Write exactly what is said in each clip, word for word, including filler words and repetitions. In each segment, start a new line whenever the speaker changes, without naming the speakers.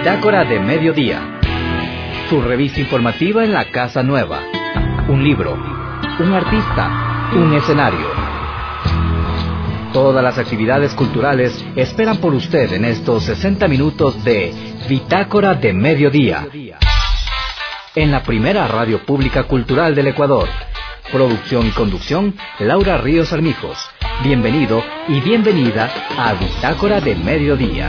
Bitácora de Mediodía, su revista informativa en la Casa Nueva. Un libro, un artista, un escenario. Todas las actividades culturales esperan por usted en estos sesenta minutos de Bitácora de Mediodía, en la primera radio pública cultural del Ecuador. Producción y conducción, Laura Ríos Armijos. Bienvenido y bienvenida a Bitácora de Mediodía.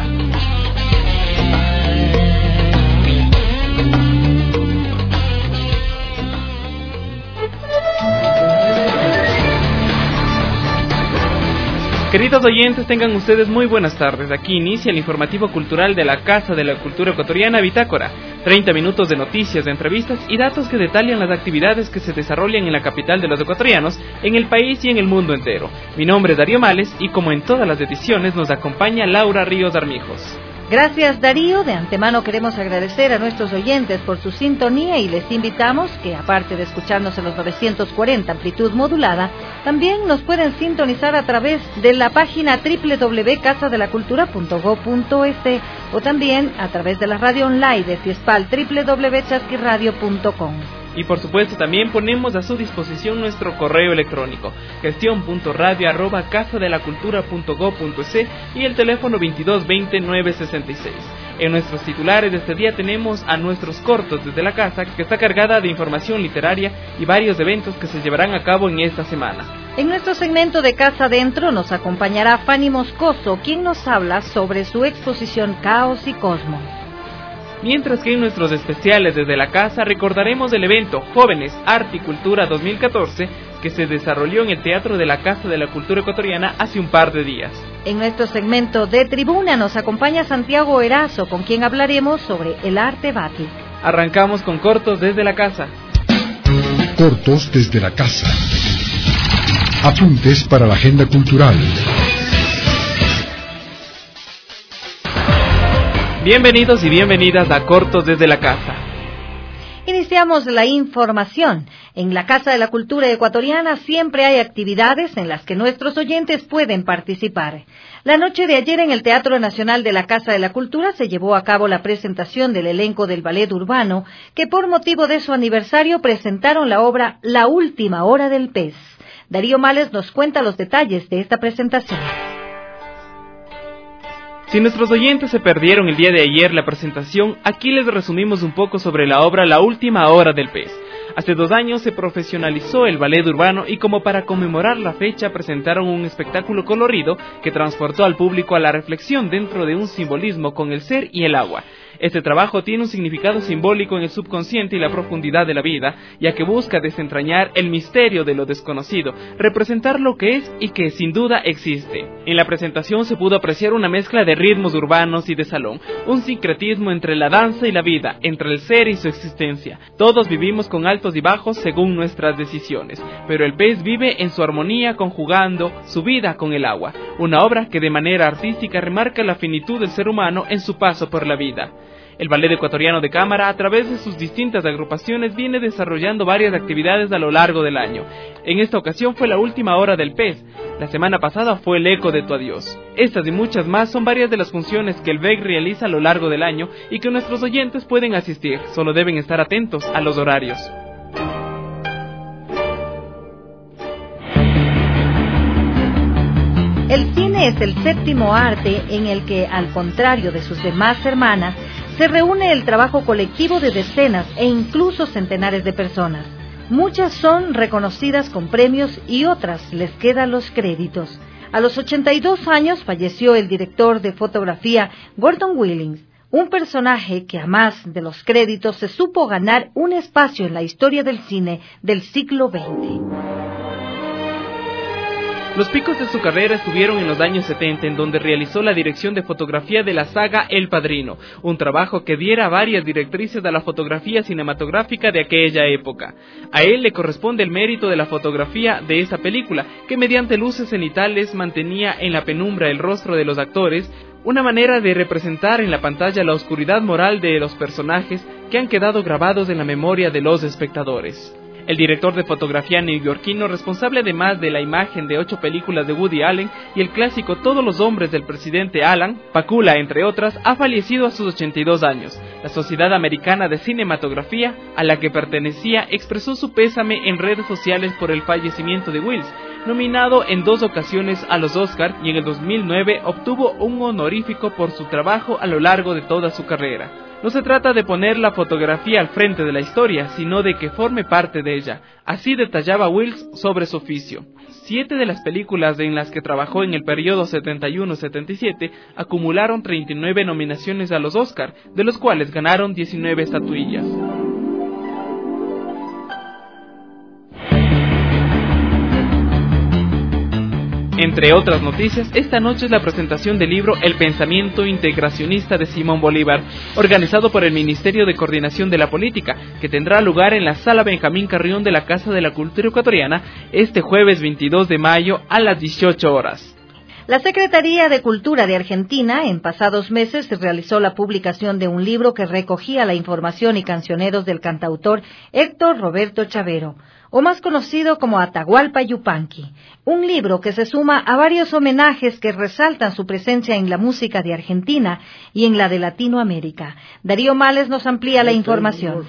Queridos oyentes, tengan ustedes muy buenas tardes. Aquí inicia el informativo cultural de la Casa de la Cultura Ecuatoriana, Bitácora. treinta minutos de noticias, de entrevistas y datos que detallan las actividades que se desarrollan en la capital de los ecuatorianos, en el país y en el mundo entero. Mi nombre es Darío Males y como en todas las ediciones nos acompaña Laura Ríos Armijos.
Gracias, Darío. De antemano queremos agradecer a nuestros oyentes por su sintonía y les invitamos que, aparte de escucharnos en los novecientos cuarenta amplitud modulada, también nos pueden sintonizar a través de la página doble u doble u doble u punto casa de la cultura punto gob punto es o también a través de la radio online de Fiespal, doble u doble u doble u punto chasquiradio punto com.
Y por supuesto también ponemos a su disposición nuestro correo electrónico, gestión punto radio arroba casa de la cultura punto gob punto es y el teléfono veintidós veinte nueve sesenta y seis. En nuestros titulares de este día tenemos a nuestros cortos desde la casa, que está cargada de información literaria y varios eventos que se llevarán a cabo en esta semana.
En nuestro segmento de Casa Adentro nos acompañará Fanny Moscoso, quien nos habla sobre su exposición Caos y Cosmos.
Mientras que en nuestros especiales desde la casa recordaremos el evento Jóvenes, Arte y Cultura dos mil catorce que se desarrolló en el Teatro de la Casa de la Cultura Ecuatoriana hace un par de días.
En nuestro segmento de Tribuna nos acompaña Santiago Erazo, con quien hablaremos sobre el arte batik.
Arrancamos con cortos desde la casa.
Cortos desde la casa. Apuntes para la agenda cultural.
Bienvenidos y bienvenidas a Cortos desde la Casa.
Iniciamos la información. En la Casa de la Cultura Ecuatoriana siempre hay actividades en las que nuestros oyentes pueden participar. La noche de ayer en el Teatro Nacional de la Casa de la Cultura se llevó a cabo la presentación del elenco del Ballet Urbano, que por motivo de su aniversario presentaron la obra La Última Hora del Pez. Darío Males nos cuenta los detalles de esta presentación.
Si nuestros oyentes se perdieron el día de ayer la presentación, aquí les resumimos un poco sobre la obra La Última Hora del Pez. Hace dos años se profesionalizó el ballet urbano y como para conmemorar la fecha presentaron un espectáculo colorido que transportó al público a la reflexión dentro de un simbolismo con el ser y el agua. Este trabajo tiene un significado simbólico en el subconsciente y la profundidad de la vida, ya que busca desentrañar el misterio de lo desconocido, representar lo que es y que sin duda existe. En la presentación se pudo apreciar una mezcla de ritmos urbanos y de salón, un sincretismo entre la danza y la vida, entre el ser y su existencia. Todos vivimos con altos y bajos según nuestras decisiones, pero el pez vive en su armonía conjugando su vida con el agua, una obra que de manera artística remarca la finitud del ser humano en su paso por la vida. El Ballet Ecuatoriano de Cámara, a través de sus distintas agrupaciones, viene desarrollando varias actividades a lo largo del año. En esta ocasión fue La Última Hora del Pez. La semana pasada fue El Eco de tu Adiós. Estas y muchas más son varias de las funciones que el B E C realiza a lo largo del año y que nuestros oyentes pueden asistir. Solo deben estar atentos a los horarios.
El cine es el séptimo arte en el que, al contrario de sus demás hermanas, se reúne el trabajo colectivo de decenas e incluso centenares de personas. Muchas son reconocidas con premios y otras les quedan los créditos. A los ochenta y dos años falleció el director de fotografía Gordon Willings, un personaje que, a más de los créditos, se supo ganar un espacio en la historia del cine del siglo veinte.
Los picos de su carrera estuvieron en los años setenta, en donde realizó la dirección de fotografía de la saga El Padrino, un trabajo que diera varias directrices a la fotografía cinematográfica de aquella época. A él le corresponde el mérito de la fotografía de esa película, que mediante luces cenitales mantenía en la penumbra el rostro de los actores, una manera de representar en la pantalla la oscuridad moral de los personajes que han quedado grabados en la memoria de los espectadores. el director de fotografía neoyorquino responsable además de la imagen de ocho películas de Woody Allen y el clásico Todos los hombres del presidente Alan Pakula, entre otras, ha fallecido a sus ochenta y dos años. La Sociedad Americana de Cinematografía, a la que pertenecía, expresó su pésame en redes sociales por el fallecimiento de Wills, nominado en dos ocasiones a los Oscar, y en el dos mil nueve obtuvo un honorífico por su trabajo a lo largo de toda su carrera. No se trata de poner la fotografía al frente de la historia, sino de que forme parte de ella. Así detallaba Wills sobre su oficio. Siete de las películas en las que trabajó en el periodo setenta y uno a setenta y siete acumularon treinta y nueve nominaciones a los Oscar, de los cuales ganaron diecinueve estatuillas. Entre otras noticias, esta noche es la presentación del libro El pensamiento integracionista de Simón Bolívar, organizado por el Ministerio de Coordinación de la Política, que tendrá lugar en la Sala Benjamín Carrión de la Casa de la Cultura Ecuatoriana este jueves veintidós de mayo a las dieciocho horas.
La Secretaría de Cultura de Argentina, en pasados meses, realizó la publicación de un libro que recogía la información y cancioneros del cantautor Héctor Roberto Chavero, o más conocido como Atahualpa Yupanqui, un libro que se suma a varios homenajes que resaltan su presencia en la música de Argentina y en la de Latinoamérica. Darío Males nos amplía la información.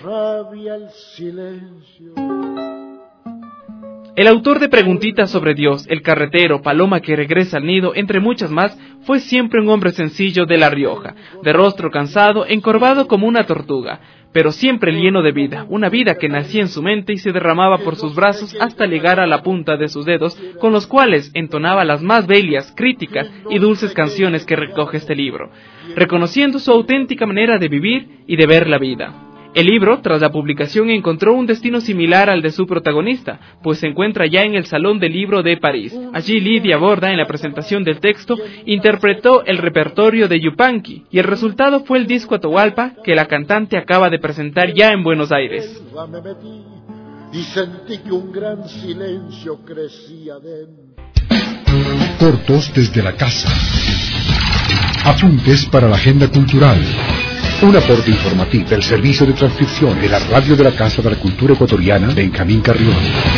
El autor de Preguntitas sobre Dios, El carretero, Paloma que regresa al nido, entre muchas más, fue siempre un hombre sencillo de La Rioja, de rostro cansado, encorvado como una tortuga, pero siempre lleno de vida, una vida que nacía en su mente y se derramaba por sus brazos hasta llegar a la punta de sus dedos, con los cuales entonaba las más bellas, críticas y dulces canciones que recoge este libro, reconociendo su auténtica manera de vivir y de ver la vida. El libro, tras la publicación, encontró un destino similar al de su protagonista, pues se encuentra ya en el Salón del Libro de París. Allí Lidia Borda, en la presentación del texto, interpretó el repertorio de Yupanqui, y el resultado fue el disco Atahualpa, que la cantante acaba de presentar ya en Buenos Aires.
Y sentí que un gran silencio crecía dentro.
Cortos desde la casa. Apuntes para la agenda cultural. Un aporte informativo del servicio de transcripción de la radio de la Casa de la Cultura Ecuatoriana, Benjamín Carrión.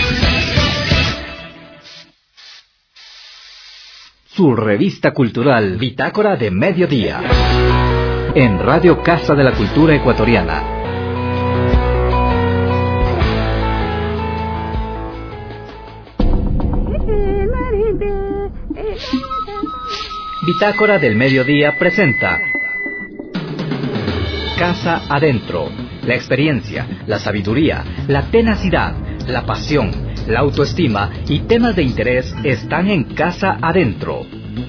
Su revista cultural Bitácora de Mediodía, en Radio Casa de la Cultura Ecuatoriana. Bitácora del Mediodía presenta Casa Adentro. La experiencia, la sabiduría, la tenacidad, la pasión, la autoestima y temas de interés están en Casa Adentro.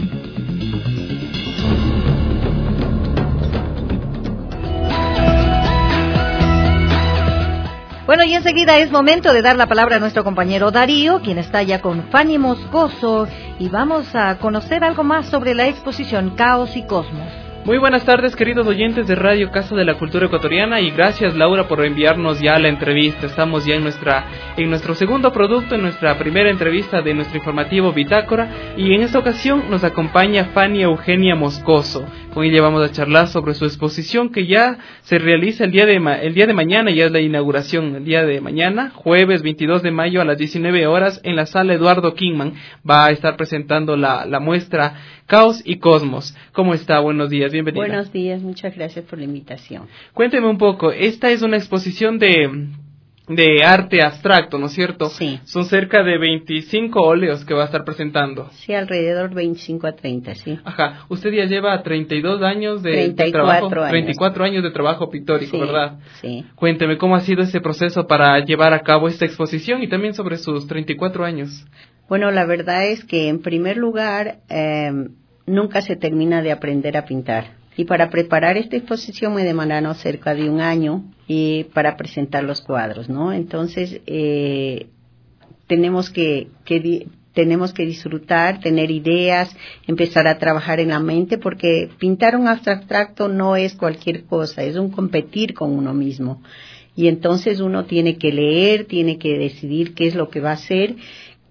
Bueno, y enseguida es momento de dar la palabra a nuestro compañero Darío, quien está ya con Fanny Moscoso, y vamos a conocer algo más sobre la exposición Caos y Cosmos.
Muy buenas tardes, queridos oyentes de Radio Casa de la Cultura Ecuatoriana, y gracias, Laura, por enviarnos ya la entrevista. Estamos ya en nuestra en nuestro segundo producto, en nuestra primera entrevista de nuestro informativo Bitácora, y en esta ocasión nos acompaña Fanny Eugenia Moscoso. Con ella vamos a charlar sobre su exposición que ya se realiza el día de ma- el día de mañana, ya es la inauguración, el día de mañana, jueves veintidós de mayo a las diecinueve horas, en la sala Eduardo Kingman. Va a estar presentando la, la muestra Caos y Cosmos. ¿Cómo está? Buenos días, bienvenida.
Buenos días, muchas gracias por la invitación.
Cuénteme un poco, esta es una exposición de, de arte abstracto, ¿no es cierto?
Sí.
Son cerca de veinticinco óleos que va a estar presentando.
Sí, alrededor veinticinco a treinta, sí.
Ajá, usted ya lleva treinta y dos años de,
treinta y cuatro
de trabajo,
años.
treinta y cuatro años de trabajo pictórico,
Sí,
¿verdad?
sí.
Cuénteme cómo ha sido ese proceso para llevar a cabo esta exposición y también sobre sus treinta y cuatro años.
Bueno, la verdad es que en primer lugar eh, nunca se termina de aprender a pintar. Y para preparar esta exposición me demandaron cerca de un año y para presentar los cuadros, ¿no? Entonces eh, tenemos que, que di- tenemos que disfrutar, tener ideas, empezar a trabajar en la mente, porque pintar un abstracto no es cualquier cosa, es un competir con uno mismo. Y entonces uno tiene que leer, tiene que decidir qué es lo que va a hacer,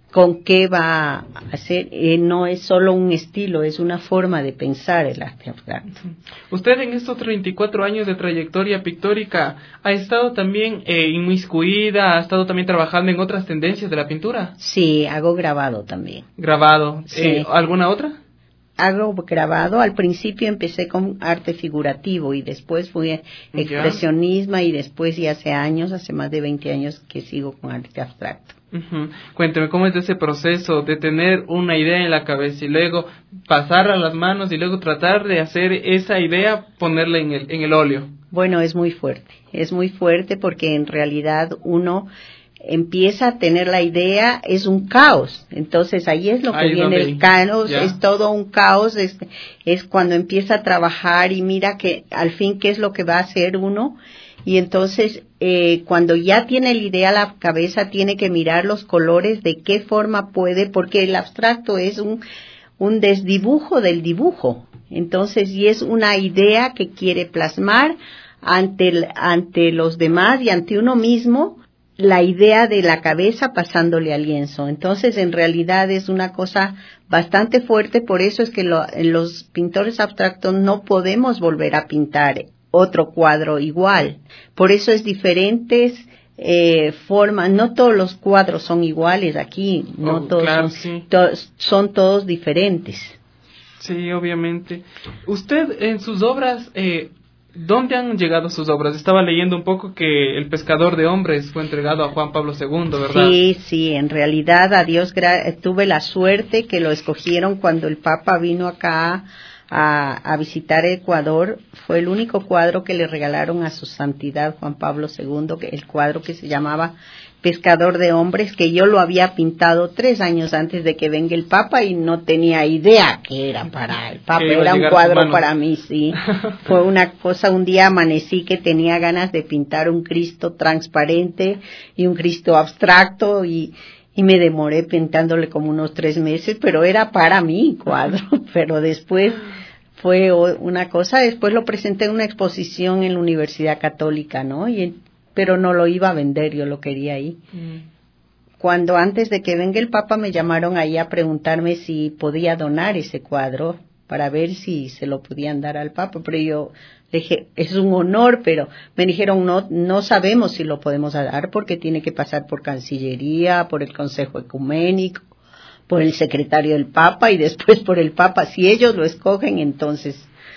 con qué va a hacer. Eh, no es solo un estilo, es una forma de pensar el arte abstracto.
Usted en estos treinta y cuatro años de trayectoria pictórica ha estado también eh, inmiscuida, ha estado también trabajando en otras tendencias de la pintura.
Sí, hago grabado también.
Grabado.
Sí.
Eh, ¿Alguna otra?
Hago grabado. Al principio empecé con arte figurativo y después fui expresionismo y después, y hace años, hace más de veinte años que sigo con arte abstracto.
Uh-huh. Cuénteme, ¿cómo es ese proceso de tener una idea en la cabeza y luego pasarla a las manos y luego tratar de hacer esa idea, ponerla en el, en el óleo?
Bueno, es muy fuerte, es muy fuerte porque en realidad uno empieza a tener la idea, es un caos. Entonces ahí es lo que ahí viene el caos, ya. Es todo un caos, es, es cuando empieza a trabajar y mira que al fin qué es lo que va a hacer uno. Y entonces, eh, cuando ya tiene la idea a la cabeza, tiene que mirar los colores, de qué forma puede, porque el abstracto es un, un desdibujo del dibujo. Entonces, y es una idea que quiere plasmar ante, el, ante los demás y ante uno mismo, la idea de la cabeza pasándole al lienzo. Entonces, en realidad es una cosa bastante fuerte, por eso es que lo, los pintores abstractos no podemos volver a pintar otro cuadro igual. Por eso es diferentes eh, formas, no todos los cuadros son iguales aquí, no
oh,
todos
claro,
son,
sí.
to, son todos diferentes.
Sí, obviamente. Usted en sus obras, eh, ¿dónde han llegado sus obras? Estaba leyendo un poco que El pescador de hombres fue entregado a Juan Pablo segundo, ¿verdad?
Sí, sí, en realidad a Dios gra- tuve la suerte que lo escogieron cuando el Papa vino acá A, a visitar Ecuador. Fue el único cuadro que le regalaron a su santidad Juan Pablo segundo, que el cuadro que se llamaba Pescador de Hombres, que yo lo había pintado tres años antes de que venga el Papa y no tenía idea que era para el Papa, era un cuadro para mí, sí. Fue una cosa, un día amanecí que tenía ganas de pintar un Cristo transparente y un Cristo abstracto y Y me demoré pintándole como unos tres meses, pero era para mí cuadro. Pero después fue una cosa, después lo presenté en una exposición en la Universidad Católica, ¿no? Y, pero no lo iba a vender, yo lo quería ahí. Mm. Cuando antes de que venga el Papa me llamaron ahí a preguntarme si podía donar ese cuadro para ver si se lo podían dar al Papa, pero yo le dije, es un honor, pero me dijeron, no, no sabemos si lo podemos dar porque tiene que pasar por Cancillería, por el Consejo Ecuménico, por el secretario del Papa y después por el Papa. Si ellos lo escogen, entonces,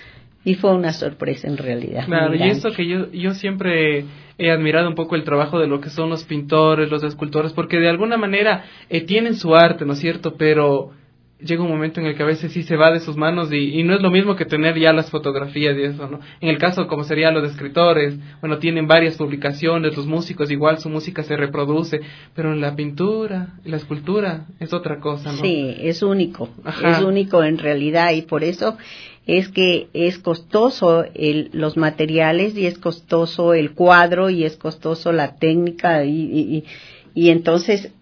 y fue una sorpresa en realidad.
Claro, y eso que yo, yo siempre he admirado un poco el trabajo de lo que son los pintores, los escultores, porque de alguna manera eh, tienen su arte, ¿no es cierto?, pero llega un momento en el que a veces sí se va de sus manos y, y no es lo mismo que tener ya las fotografías y eso, ¿no? En el caso como sería lo de escritores, bueno, tienen varias publicaciones, los músicos igual su música se reproduce, pero en la pintura, la escultura es otra cosa, ¿no?
Sí, es único,
Ajá.
es único en realidad y por eso es que es costoso el, los materiales y es costoso el cuadro y es costoso la técnica y, y, y, y entonces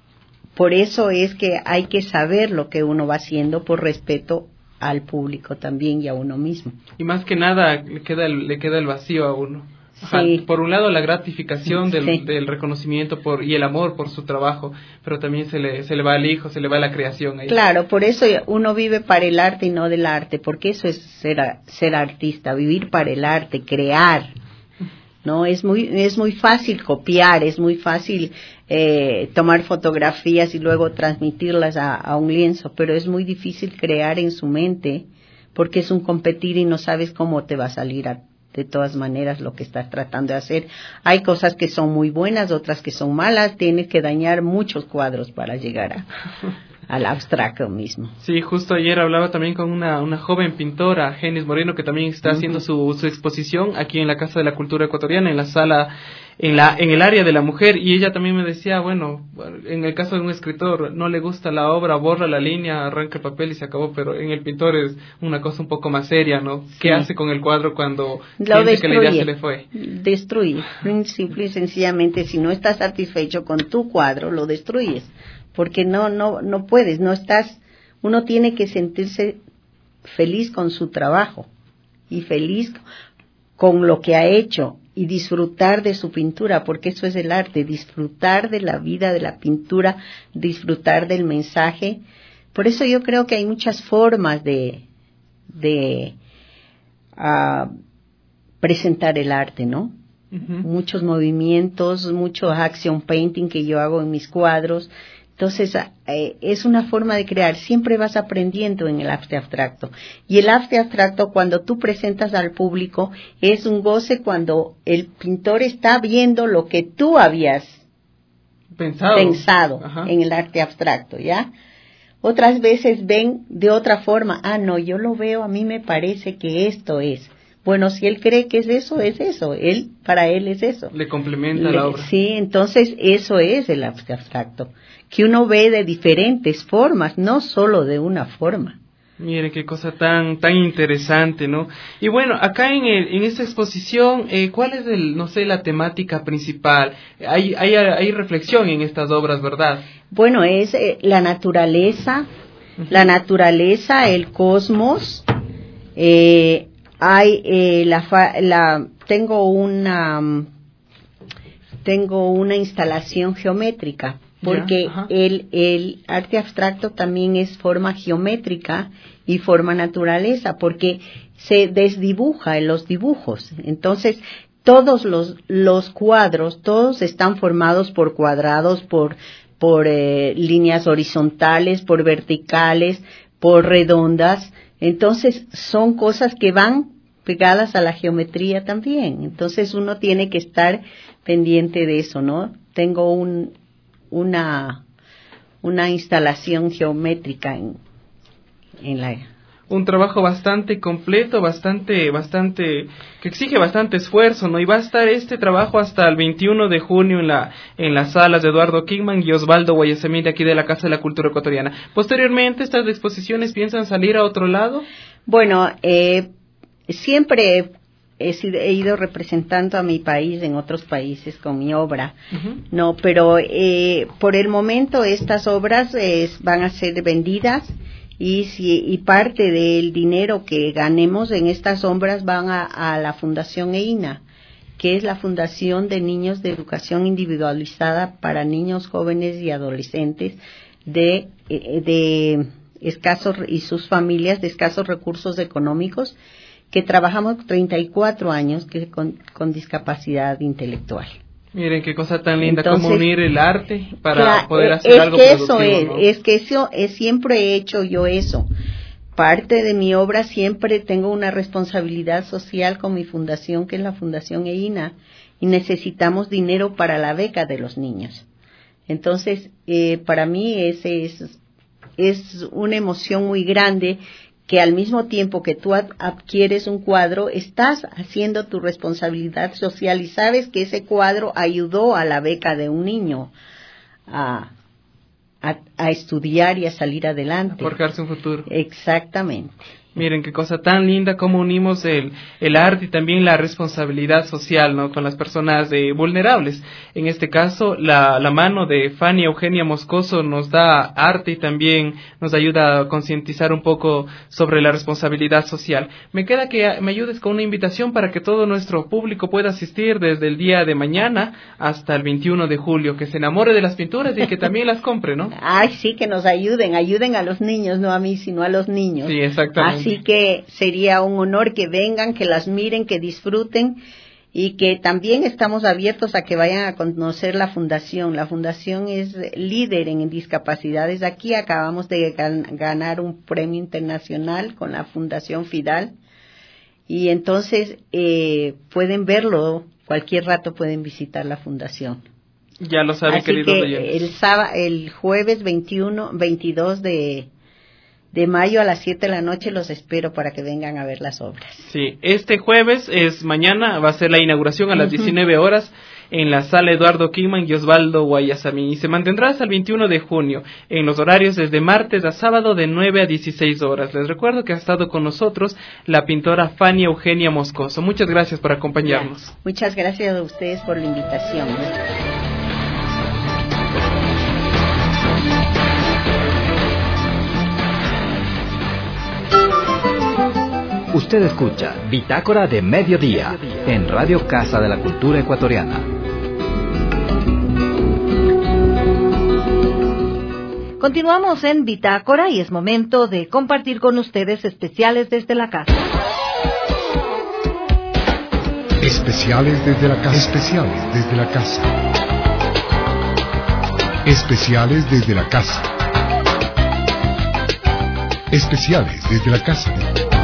por eso es que hay que saber lo que uno va haciendo por respeto al público también y a uno mismo.
Y más que nada le queda el, le queda el vacío a uno. Ajá, sí. Por un lado la gratificación del, sí. del reconocimiento por y el amor por su trabajo, pero también se le se le va al hijo, se le va la creación ahí.
Claro, por eso uno vive para el arte y no del arte, porque eso es ser ser artista, vivir para el arte, crear. No, es muy es muy fácil copiar, es muy fácil eh, tomar fotografías y luego transmitirlas a, a un lienzo, pero es muy difícil crear en su mente porque es un competir y no sabes cómo te va a salir a, de todas maneras lo que estás tratando de hacer. Hay cosas que son muy buenas, otras que son malas, tienes que dañar muchos cuadros para llegar a al abstracto mismo.
Sí, justo ayer hablaba también con una una joven pintora, Genis Moreno, que también está uh-huh. haciendo su su exposición aquí en la Casa de la Cultura Ecuatoriana, en la sala, en la en el área de la mujer, y ella también me decía, bueno, en el caso de un escritor, no le gusta la obra, borra la línea, arranca el papel y se acabó, pero en el pintor es una cosa un poco más seria, ¿no? Sí. ¿Qué hace con el cuadro cuando
lo
siente que la idea se le fue?
Destruye. Simple y sencillamente, si no estás satisfecho con tu cuadro, lo destruyes. Porque no, no, no puedes, no estás, uno tiene que sentirse feliz con su trabajo y feliz con lo que ha hecho y disfrutar de su pintura, porque eso es el arte, disfrutar de la vida, de la pintura, disfrutar del mensaje. Por eso yo creo que hay muchas formas de, de uh, presentar el arte, ¿no? Uh-huh. Muchos movimientos, mucho action painting que yo hago en mis cuadros. Entonces, eh, es una forma de crear. Siempre vas aprendiendo en el arte abstracto. Y el arte abstracto, cuando tú presentas al público, es un goce cuando el pintor está viendo lo que tú habías
pensado,
pensado en el arte abstracto, ¿ya? Otras veces ven de otra forma. Ah, no, yo lo veo, a mí me parece que esto es. Bueno, si él cree que es eso, es eso. Él, para él es eso.
Le complementa
Le,
la obra.
Sí, entonces eso es el arte abstracto, que uno ve de diferentes formas, no solo de una forma.
Mire qué cosa tan tan interesante, ¿no? Y bueno, acá en el, en esta exposición, eh, ¿cuál es el, no sé, la temática principal? Hay hay hay reflexión en estas obras, ¿verdad?
Bueno, es eh, la naturaleza, uh-huh. la naturaleza, el cosmos. Eh, hay eh, la, fa, la tengo una tengo una instalación geométrica. Porque yeah, el, el arte abstracto también es forma geométrica y forma naturaleza, porque se desdibuja en los dibujos. Entonces, todos los, los cuadros, todos están formados por cuadrados, por, por eh, líneas horizontales, por verticales, por redondas. Entonces, son cosas que van pegadas a la geometría también. Entonces, uno tiene que estar pendiente de eso, ¿no? Tengo un... una una instalación geométrica en, en la
un trabajo bastante completo, bastante bastante que exige bastante esfuerzo, ¿no? Y va a estar este trabajo hasta el veintiuno de junio en la en las salas de Eduardo Kingman y Osvaldo Guayasamín de aquí de la Casa de la Cultura Ecuatoriana. Posteriormente, ¿estas exposiciones piensan salir a otro lado?
Bueno, eh, siempre he ido representando a mi país en otros países con mi obra, uh-huh. no, pero eh, por el momento estas obras eh, van a ser vendidas y, si, y parte del dinero que ganemos en estas obras van a, a la Fundación EINA, que es la Fundación de Niños de Educación Individualizada para Niños, Jóvenes y Adolescentes de, de escasos y sus familias de escasos recursos económicos, que trabajamos treinta y cuatro años que con, con discapacidad intelectual.
Miren qué cosa tan linda. Entonces, cómo unir el arte para
claro,
poder hacer
es
algo
que
productivo,
eso es,
¿no?
es que eso es, siempre he hecho yo eso. Parte de mi obra siempre tengo una responsabilidad social con mi fundación, que es la Fundación EINA, y necesitamos dinero para la beca de los niños. Entonces, eh, para mí ese es, es una emoción muy grande, que al mismo tiempo que tú adquieres un cuadro, estás haciendo tu responsabilidad social y sabes que ese cuadro ayudó a la beca de un niño a, a, a estudiar y a salir adelante.
A forjarse un futuro.
Exactamente.
Miren qué cosa tan linda, cómo unimos el, el arte y también la responsabilidad social, ¿no? Con las personas eh, vulnerables. En este caso, la, la mano de Fanny Eugenia Moscoso nos da arte y también nos ayuda a concientizar un poco sobre la responsabilidad social. Me queda que me ayudes con una invitación para que todo nuestro público pueda asistir desde el día de mañana hasta el veintiuno de julio, que se enamore de las pinturas y que también las compre, ¿no?
Ay, sí, que nos ayuden, ayuden a los niños, no a mí, sino a los niños.
Sí, exactamente.
Así que sería un honor que vengan, que las miren, que disfruten y que también estamos abiertos a que vayan a conocer la fundación. La fundación es líder en discapacidades. Aquí acabamos de gan- ganar un premio internacional con la Fundación Fidal y entonces eh, pueden verlo, cualquier rato pueden visitar la fundación.
Ya lo saben,
así
queridos
que
oyentes.
el sábado, el jueves veintiuno, veintidós de De mayo a las siete de la noche los espero para que vengan a ver las obras.
Sí, este jueves es mañana, va a ser la inauguración a las uh-huh. diecinueve horas en la sala Eduardo Kingman y Osvaldo Guayasamín y se mantendrá hasta el veintiuno de junio en los horarios desde martes a sábado de nueve a dieciséis horas. Les recuerdo que ha estado con nosotros la pintora Fanny Eugenia Moscoso. Muchas gracias por acompañarnos.
Ya. Muchas gracias a ustedes por la invitación.
Usted escucha Bitácora de Mediodía en Radio Casa de la Cultura Ecuatoriana.
Continuamos en Bitácora y es momento de compartir con ustedes especiales desde la casa.
Especiales desde la casa. Especiales desde la casa. Especiales desde la casa. Especiales desde la casa.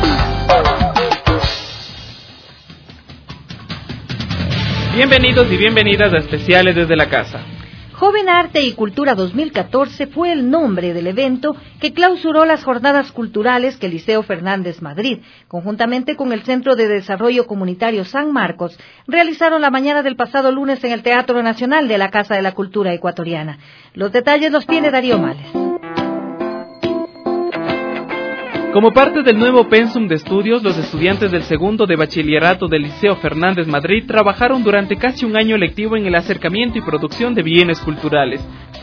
Bienvenidos y bienvenidas a Especiales desde la casa.
Joven Arte y Cultura dos mil catorce fue el nombre del evento que clausuró las jornadas culturales que el Liceo Fernández Madrid, conjuntamente con el Centro de Desarrollo Comunitario San Marcos, realizaron la mañana del pasado lunes en el Teatro Nacional de la Casa de la Cultura Ecuatoriana. Los detalles los tiene Darío Males.
Como parte del nuevo pensum de estudios, los estudiantes del segundo de bachillerato del Liceo Fernández Madrid trabajaron durante casi un año lectivo en el acercamiento y producción de bienes culturales.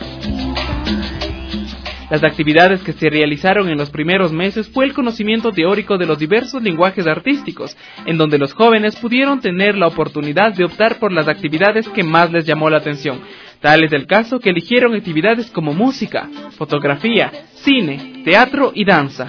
Las actividades que se realizaron en los primeros meses fue el conocimiento teórico de los diversos lenguajes artísticos, en donde los jóvenes pudieron tener la oportunidad de optar por las actividades que más les llamó la atención. Tal es el caso que eligieron actividades como música, fotografía, cine, teatro y danza.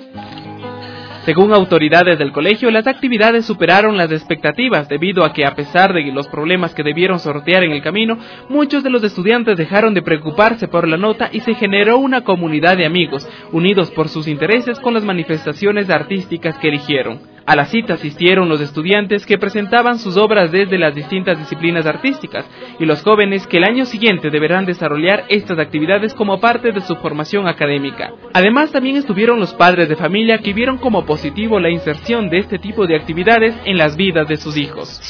Según autoridades del colegio, las actividades superaron las expectativas debido a que, a pesar de los problemas que debieron sortear en el camino, muchos de los estudiantes dejaron de preocuparse por la nota y se generó una comunidad de amigos, unidos por sus intereses con las manifestaciones artísticas que eligieron. A la cita asistieron los estudiantes que presentaban sus obras desde las distintas disciplinas artísticas y los jóvenes que el año siguiente deberán desarrollar estas actividades como parte de su formación académica. Además, también estuvieron los padres de familia que vieron como positivo la inserción de este tipo de actividades en las vidas de sus hijos.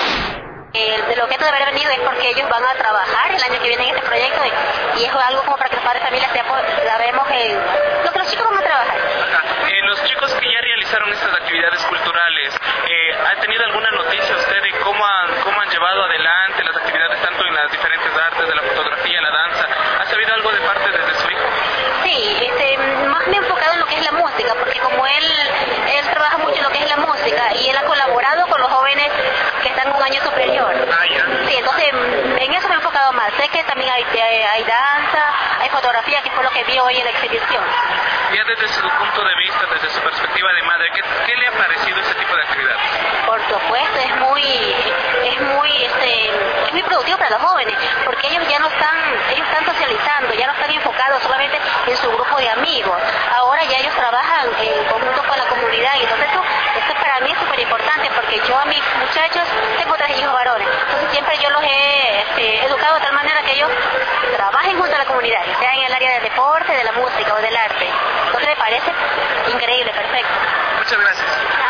El objeto de haber venido es porque ellos van a trabajar el año que viene en este proyecto y, y es algo como para que los padres de familia sabemos que lo que los chicos van a trabajar.
Eh, los chicos que ya realizaron estas actividades culturales, eh, ¿ha tenido alguna noticia usted de cómo han, cómo han llevado adelante las actividades tanto en las diferentes artes, de la fotografía, la danza? ¿Ha sabido algo de parte desde su hijo?
Sí, este, más me he enfocado en lo que es la música, porque como él, él trabaja mucho en lo que es la música y él ha colaborado con los jóvenes que están un año superior.
Ah, ya.
Sí, entonces en eso me he enfocado más. Sé que también hay, hay, hay danza, hay fotografía, que fue lo que vi hoy en la exhibición.
Ya desde su punto de vista, desde su perspectiva de madre, ¿qué, qué le ha parecido este tipo de actividad?
Por supuesto, es muy, es muy, este, es muy productivo para los jóvenes, porque ellos ya no están, ellos están socializando, ya no están enfocados solamente en su grupo de amigos. Ahora ya ellos trabajan en conjunto con la comunidad y entonces eso, eso para mí es súper importante, porque yo a mis muchachos tengo tres hijos varones, entonces siempre yo los he este, educado de tal manera que ellos trabajen junto a la comunidad, sea en el área del deporte, de la música o del arte. Entonces me parece increíble, perfecto.
Muchas gracias.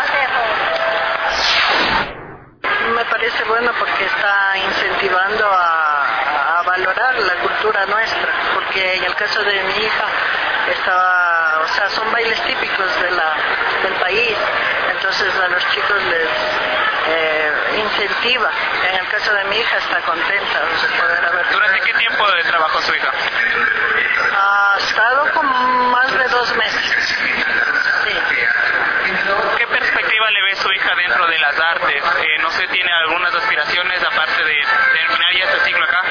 Me parece bueno porque está incentivando a, a valorar la cultura nuestra, porque en el caso de mi hija estaba, o sea, son bailes típicos de la, del país, entonces a los chicos les eh, incentiva. En el caso de mi hija está contenta de poder haber...
¿Durante qué tiempo trabajó su hija?
Ha estado con más de dos meses. Sí.
¿Qué perspectiva le ve su hija dentro de las artes? Eh, no sé, ¿tiene algunas aspiraciones aparte de terminar ya este ciclo acá?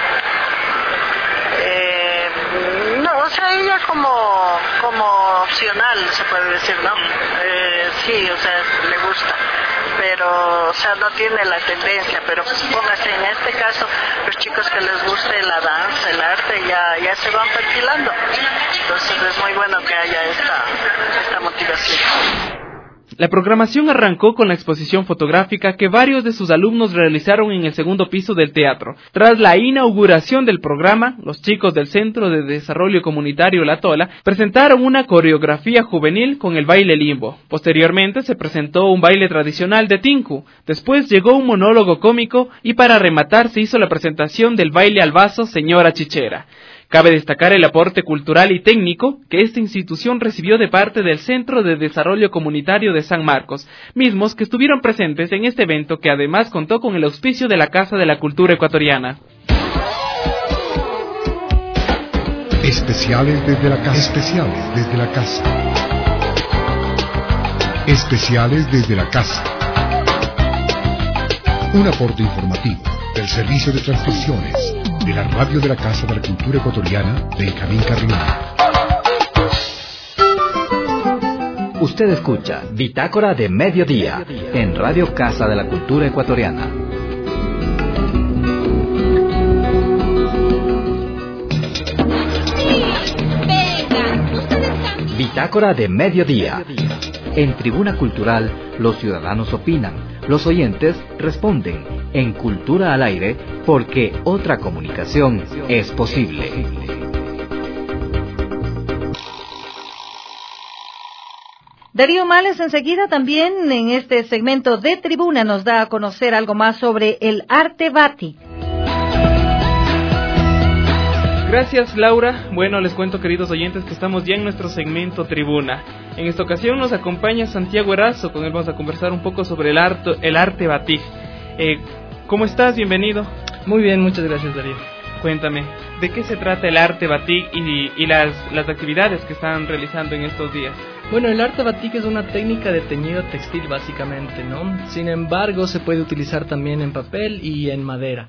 Eh, no, o sea, ella como, como opcional, se puede decir, ¿no? Eh, sí, o sea, le gusta, pero, o sea, no tiene la tendencia, pero póngase, en este caso, los chicos que les guste la danza, el arte, ya, ya se van perfilando. Entonces es muy bueno que haya esta, esta motivación.
La programación arrancó con la exposición fotográfica que varios de sus alumnos realizaron en el segundo piso del teatro. Tras la inauguración del programa, los chicos del Centro de Desarrollo Comunitario La Tola presentaron una coreografía juvenil con el baile limbo. Posteriormente se presentó un baile tradicional de Tinku. Después llegó un monólogo cómico y para rematar se hizo la presentación del baile al vaso Señora Chichera. Cabe destacar el aporte cultural y técnico que esta institución recibió de parte del Centro de Desarrollo Comunitario de San Marcos, mismos que estuvieron presentes en este evento que además contó con el auspicio de la Casa de la Cultura Ecuatoriana.
Especiales desde la casa. Especiales desde la casa. Especiales desde la casa. Un aporte informativo del Servicio de Transmisiones de la Radio de la Casa de la Cultura Ecuatoriana, Benjamín Carrión.
Usted escucha Bitácora de Mediodía en Radio Casa de la Cultura Ecuatoriana. Bitácora de Mediodía. En Tribuna Cultural, los ciudadanos opinan, los oyentes responden. En Cultura al Aire, porque otra comunicación es posible.
Darío Males enseguida también en este segmento de Tribuna nos da a conocer algo más sobre el arte batik.
Gracias, Laura. Bueno, les cuento, queridos oyentes, que estamos ya en nuestro segmento Tribuna. En esta ocasión nos acompaña Santiago Erazo, con él vamos a conversar un poco sobre el arte, el arte batik. Eh, ¿Cómo estás? Bienvenido.
Muy bien, muchas gracias, Darío.
Cuéntame, ¿de qué se trata el arte batik y, y las, las actividades que están realizando en estos días?
Bueno, el arte batik es una técnica de teñido textil, básicamente, ¿no? Sin embargo, se puede utilizar también en papel y en madera.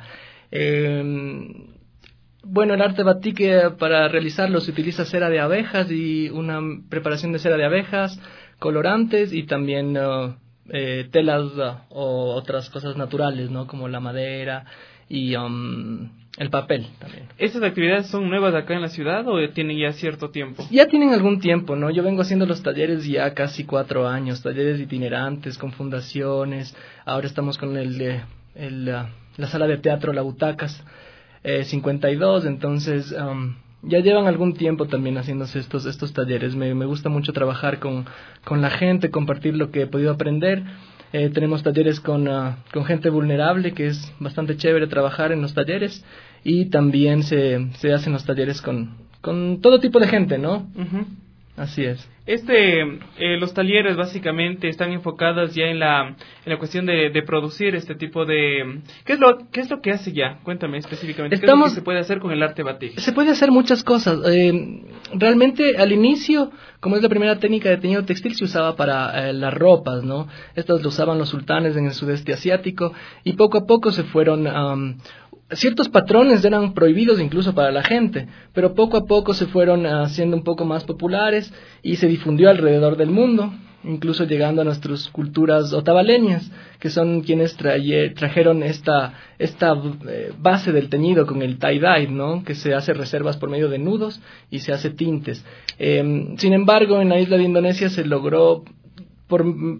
Eh... Bueno, el arte batik, eh, para realizarlo se utiliza cera de abejas y una preparación de cera de abejas, colorantes y también uh, eh, telas uh, o otras cosas naturales, ¿no? Como la madera y um, el papel también.
¿Estas actividades son nuevas acá en la ciudad o tienen ya cierto tiempo?
Ya tienen algún tiempo, ¿no? Yo vengo haciendo los talleres ya casi cuatro años, talleres itinerantes con fundaciones. Ahora estamos con el, el, el uh, la sala de teatro La Butacas. Eh, cincuenta y dos, entonces um, ya llevan algún tiempo también haciéndose estos estos talleres. Me, me gusta mucho trabajar con, con la gente, compartir lo que he podido aprender. Eh, tenemos talleres con, uh, con gente vulnerable, que es bastante chévere trabajar en los talleres, y también se, se hacen los talleres con, con todo tipo de gente, ¿no? Uh-huh. Así es.
Este, eh, los talleres básicamente están enfocados ya en la, en la cuestión de, de producir este tipo de... ¿Qué es lo, qué es lo que hace ya? Cuéntame específicamente.
Estamos,
¿Qué es lo que se puede hacer con el arte batik?
Se puede hacer muchas cosas. Eh, realmente al inicio, como es la primera técnica de teñido textil, se usaba para eh, las ropas, ¿no? Estas lo usaban los sultanes en el sudeste asiático y poco a poco se fueron... Um, Ciertos patrones eran prohibidos incluso para la gente, pero poco a poco se fueron haciendo un poco más populares y se difundió alrededor del mundo, incluso llegando a nuestras culturas otavaleñas, que son quienes traje, trajeron esta, esta eh, base del teñido con el tie-dye, ¿no? Que se hace reservas por medio de nudos y se hace tintes. Eh, sin embargo, en la isla de Indonesia se logró por...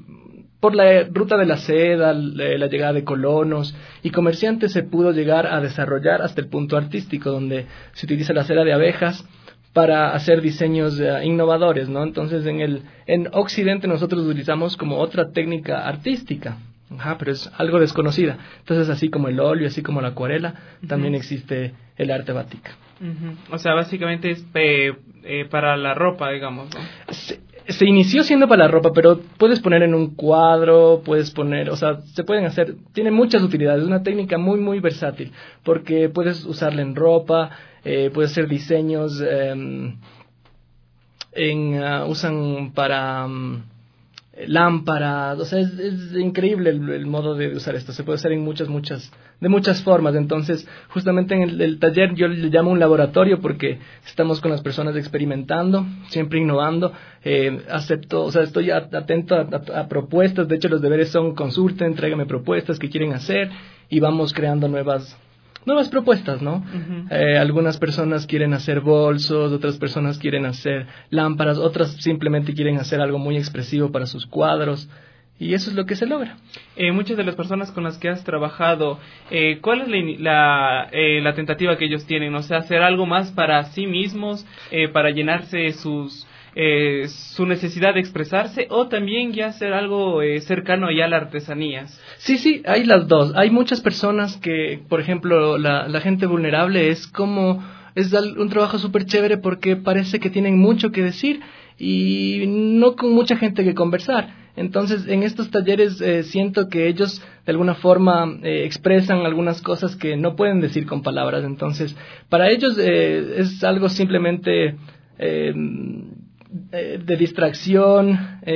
Por la ruta de la seda, la llegada de colonos y comerciantes, se pudo llegar a desarrollar hasta el punto artístico, donde se utiliza la cera de abejas para hacer diseños uh, innovadores, ¿no? Entonces, en el en Occidente nosotros utilizamos como otra técnica artística, ajá, pero es algo desconocida. Entonces, así como el óleo, así como la acuarela, uh-huh. también existe el arte batik.
Uh-huh. O sea, básicamente es eh, eh, para la ropa, digamos, ¿no?
Sí. Se inició siendo para la ropa, pero puedes poner en un cuadro, puedes poner, o sea, se pueden hacer, tiene muchas utilidades, es una técnica muy, muy versátil, porque puedes usarla en ropa, eh, puedes hacer diseños, eh, en, uh, usan para um, lámparas, o sea, es, es increíble el, el modo de usar esto, se puede hacer en muchas, muchas, de muchas formas. Entonces, justamente en el, el taller yo le llamo un laboratorio porque estamos con las personas experimentando, siempre innovando. Eh, acepto, o sea, estoy atento a, a, a propuestas. De hecho, los deberes son consulten, tráigame propuestas que quieren hacer y vamos creando nuevas nuevas propuestas, ¿no? Uh-huh. Eh, algunas personas quieren hacer bolsos, otras personas quieren hacer lámparas, otras simplemente quieren hacer algo muy expresivo para sus cuadros. Y eso es lo que se logra.
Eh, muchas de las personas con las que has trabajado, eh, ¿cuál es la, la, eh, la tentativa que ellos tienen? O sea, hacer algo más para sí mismos, eh, para llenarse sus, eh, su necesidad de expresarse, o también ya hacer algo eh, cercano ya a las artesanías.
Sí, sí, hay las dos. Hay muchas personas que, por ejemplo, la, la gente vulnerable es como, es un trabajo súper chévere porque parece que tienen mucho que decir y no con mucha gente que conversar. Entonces, en estos talleres eh, siento que ellos de alguna forma eh, expresan algunas cosas que no pueden decir con palabras. Entonces, para ellos eh, es algo simplemente eh, de distracción, eh,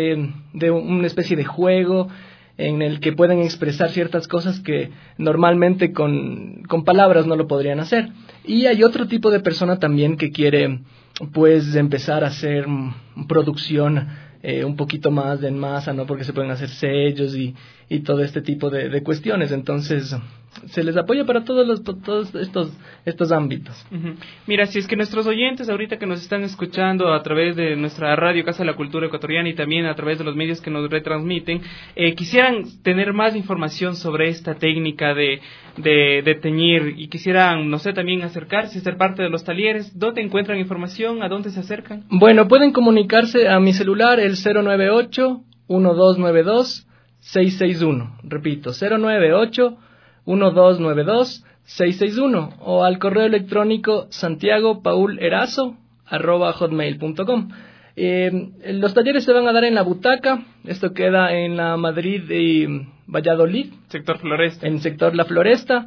de una especie de juego en el que pueden expresar ciertas cosas que normalmente con, con palabras no lo podrían hacer. Y hay otro tipo de persona también que quiere pues empezar a hacer producción eh, un poquito más de en masa, ¿no? Porque se pueden hacer sellos y, y todo este tipo de, de cuestiones. Entonces se les apoya para todos los todos estos estos ámbitos.
Uh-huh. Mira, si es que nuestros oyentes ahorita que nos están escuchando a través de nuestra radio Casa de la Cultura Ecuatoriana y también a través de los medios que nos retransmiten, eh, quisieran tener más información sobre esta técnica de, de, de teñir y quisieran, no sé, también acercarse, ser parte de los talleres, ¿dónde encuentran información? ¿A dónde se acercan?
Bueno, pueden comunicarse a mi celular, el cero nueve ocho, uno dos nueve dos, seis seis uno. Repito, cero nueve ocho, uno dos nueve dos, seis seis uno, o al correo electrónico santiagopaulerazo arroba hotmail punto com. Eh, los talleres se van a dar en La Butaca, esto queda en la Madrid y Valladolid,
sector Floresta,
en sector La Floresta,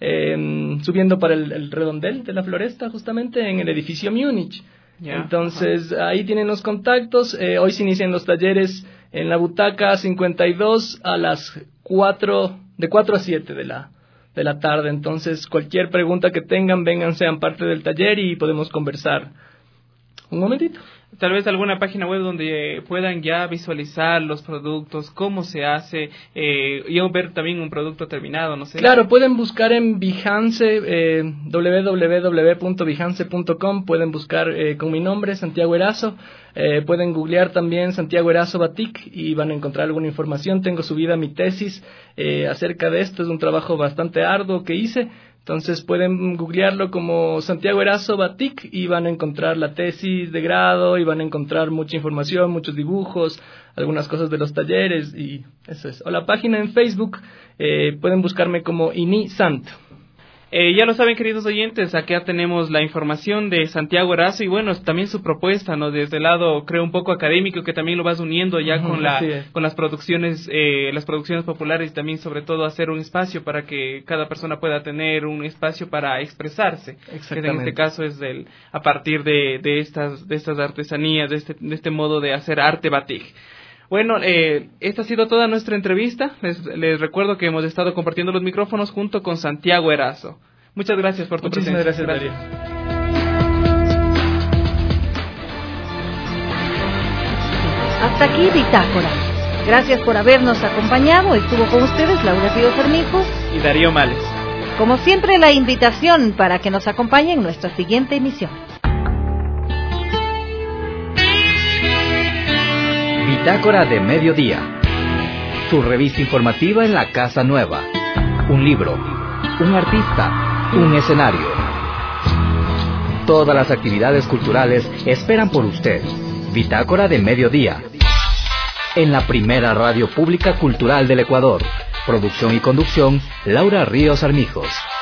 eh, subiendo para el, el redondel de La Floresta, justamente en el edificio Múnich. Yeah. Entonces uh-huh. ahí tienen los contactos. Eh, hoy se inician los talleres en La Butaca cincuenta y dos a las cuatro, de cuatro a siete de la de la tarde. Entonces cualquier pregunta que tengan, vengan, sean parte del taller y podemos conversar un momentito.
Tal vez alguna página web donde puedan ya visualizar los productos, cómo se hace, eh, y ver también un producto terminado, no sé.
Claro, pueden buscar en Behance, eh, doble u doble u doble u punto behance punto com, pueden buscar eh, con mi nombre, Santiago Erazo, eh, pueden googlear también Santiago Erazo Batik y van a encontrar alguna información. Tengo subida mi tesis eh, acerca de esto, es un trabajo bastante arduo que hice. Entonces pueden googlearlo como Santiago Erazo Batik y van a encontrar la tesis de grado y van a encontrar mucha información, muchos dibujos, algunas cosas de los talleres y eso es. O la página en Facebook, eh, pueden buscarme como Ini Sant.
Eh, ya lo saben, queridos oyentes, acá tenemos la información de Santiago Erazo y bueno, también su propuesta, ¿no? Desde el lado, creo, un poco académico, que también lo vas uniendo ya con la con las producciones eh, las producciones populares y también, sobre todo, hacer un espacio para que cada persona pueda tener un espacio para expresarse.
Exactamente.
Que en este caso es del a partir de, de estas de estas artesanías, de este de este modo de hacer arte batik. Bueno, eh, esta ha sido toda nuestra entrevista. Les, les recuerdo que hemos estado compartiendo los micrófonos junto con Santiago Erazo. Muchas gracias por tu
Muchísimas
presencia.
Muchísimas gracias, Darío.
Hasta aquí Bitácora. Gracias por habernos acompañado. Estuvo con ustedes Laura Ríos Armijos
y Darío Males.
Como siempre, la invitación para que nos acompañen en nuestra siguiente emisión.
Bitácora de Mediodía, tu revista informativa en la Casa Nueva. Un libro, un artista, un escenario. Todas las actividades culturales esperan por usted. Bitácora de Mediodía, en la primera radio pública cultural del Ecuador. Producción y conducción, Laura Ríos Armijos.